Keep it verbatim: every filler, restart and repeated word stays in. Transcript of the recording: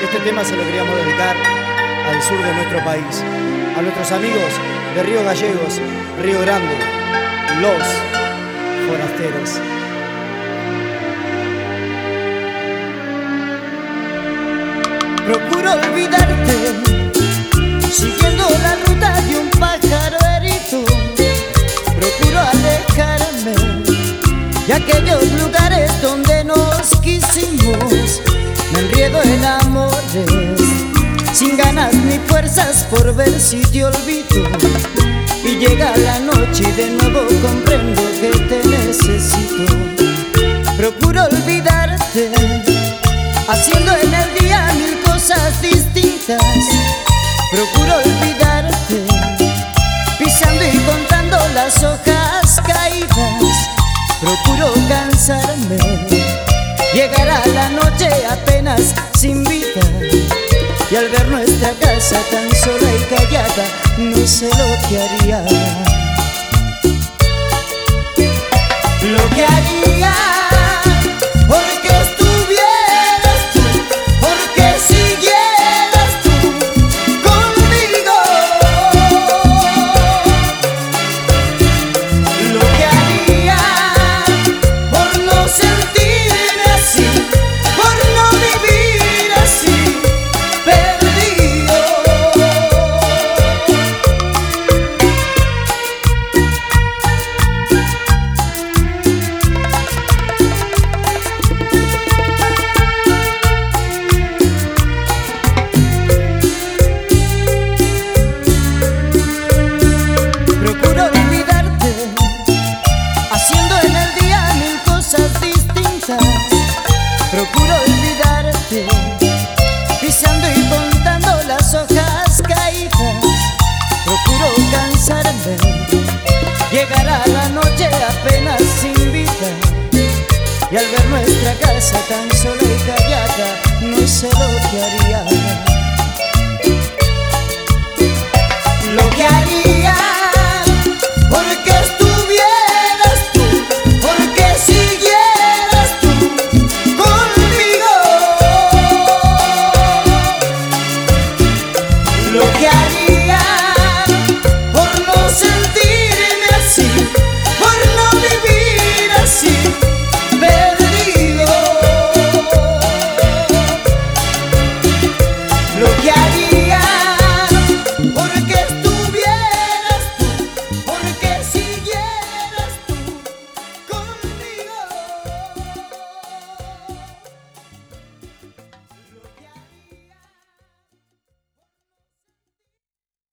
Este tema se lo queríamos dedicar al sur de nuestro país, a nuestros amigos de Río Gallegos, Río Grande, los forasteros. Procuro olvidarte, siguiendo la ruta de un pájaro herido. Procuro alejarme de aquellos lugares donde nos quisimos. Me enriedo en amores, sin ganas ni fuerzas por ver si te olvido. Y llega la noche y de nuevo comprendo que te necesito. Procuro olvidarte, haciendo en el día mil cosas distintas. Procuro olvidarte, pisando y contando las hojas caídas. Procuro cansarme, llegar a la noche apenas sin vida. Y al ver nuestra casa tan sola y callada, no sé lo que haría. Lo que haría porque estuvieras tú, porque siguieras tú conmigo. Lo que haría por no sentirme así, por no vivir así, perdido. Procuro olvidarte, haciendo en el día mil cosas distintas. Procuro olvidarte, pisando y contando las hojas caídas. Procuro cansarme, llegar a la noche apenas sin vida. Y al ver nuestra casa tan sola y callada, no sé lo que haría. Lo que haría